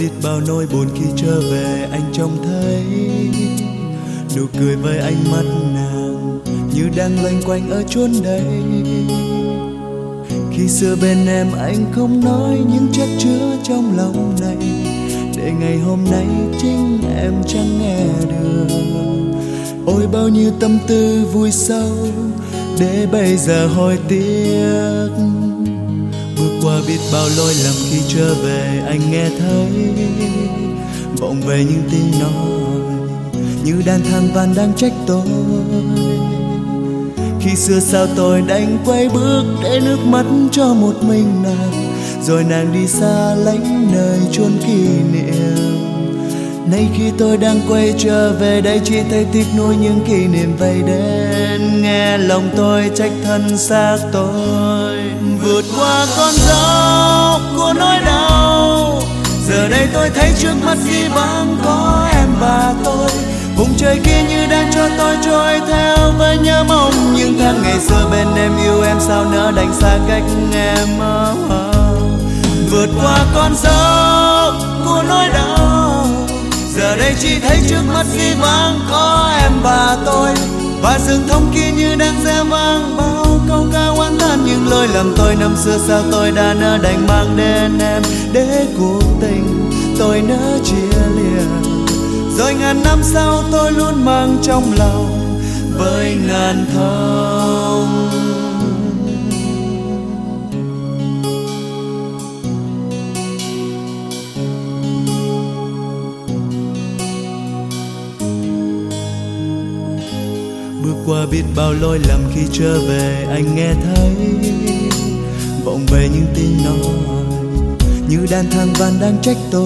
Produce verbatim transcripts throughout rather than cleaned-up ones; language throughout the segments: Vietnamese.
biết bao nỗi buồn khi trở về anh trông thấy nụ cười với ánh mắt nàng như đang loanh quanh ở chốn đây. Khi xưa bên em anh không nói những chất chứa trong lòng này, để ngày hôm nay chính em chẳng nghe được. Ôi bao nhiêu tâm tư vui sâu để bây giờ hối tiếc. Bước qua biết bao lỗi lầm khi trở về anh nghe thấy vọng về những tiếng nói như đàn than van đang trách tôi. Khi xưa sao tôi đành quay bước để nước mắt cho một mình nàng, rồi nàng đi xa lánh nơi chốn kỷ niệm. Nay khi tôi đang quay trở về đây chỉ thấy tiếc nuối những kỷ niệm vây đến. Nghe lòng tôi trách thân xác tôi vượt qua con dốc của nỗi đau. Giờ đây tôi thấy trước mắt chỉ vắng có em và tôi. Vùng trời kia như đang cho tôi trôi theo với nhớ mong những tháng ngày xưa bên em, yêu em sao nỡ đành xa cách em. Oh, oh. Vượt qua con dốc của nỗi đau, giờ đây chỉ thấy trước mắt chỉ vắng có em và tôi. Và rừng thông kia như đang rẽ vang bao câu ca oán than những lỗi lầm tôi năm xưa, sao tôi đã nỡ đành mang đến em để cuộc tình tôi nỡ chia lìa. Rồi ngàn năm sau tôi luôn mang trong lòng với ngàn thông. Bước qua biết bao lỗi lầm khi trở về anh nghe thấy vọng về những tiếng nói như đàn than van đang trách tôi.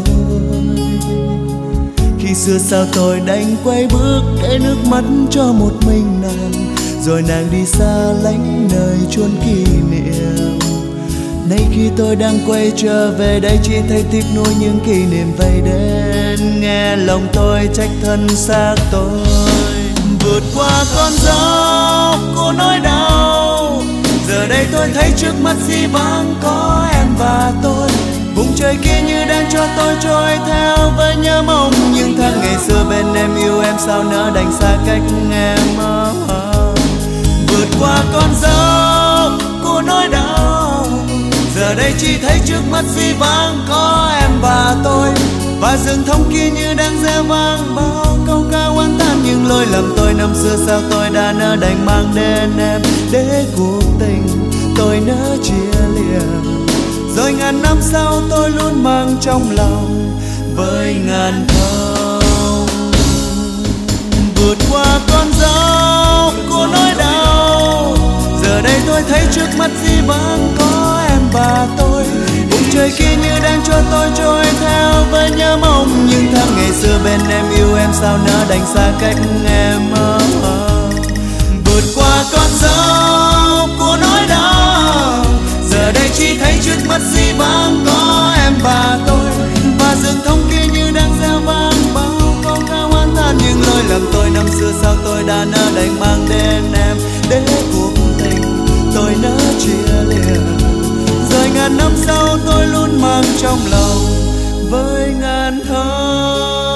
Khi xưa sao tôi đành quay bước để nước mắt cho một mình nàng, rồi nàng đi xa lánh nơi chốn kỷ niệm. Nay khi tôi đang quay trở về đây chỉ thấy tiếc nuối những kỷ niệm vây đến. Nghe lòng tôi trách thân xác tôi vượt qua con dốc của nỗi đau. Giờ đây tôi thấy trước mắt chỉ vắng có em và tôi. Vùng trời kia như đang cho tôi trôi theo với nhớ mong những tháng ngày xưa bên em, yêu em sao nỡ đành xa cách em. Oh, oh. Vượt qua con dốc của nỗi đau, giờ đây chỉ thấy trước mắt chỉ vắng có em và tôi. Và rừng thông kia như đang rẽ vang bao câu ca oán than những lỗi lầm tôi năm xưa, sao tôi đã nỡ đành mang đến em để cuộc tình tôi nỡ chia lìa. Rồi ngàn năm sau tôi luôn mang trong lòng với ngàn thông. Vượt qua con dốc của nỗi đau, giờ đây tôi thấy trước mắt chỉ vắng có em và tôi. Vùng trời kia như đang cho tôi trôi theo với nhớ mong những tháng ngày xưa bên em, yêu em sao nỡ đành xa cách em. Oh, oh. Vượt qua con dốc của nỗi đau, giờ đây chỉ thấy trước mắt chỉ vắng có em và tôi. Và rừng thông kia như đang rẽ vang bao câu ca oán than những lỗi lầm tôi năm xưa, sao tôi đã nỡ đành mang đến em để cuộc tình tôi nỡ chia lìa. Rồi ngàn năm sau tôi luôn mang trong lòng với ngàn thơ.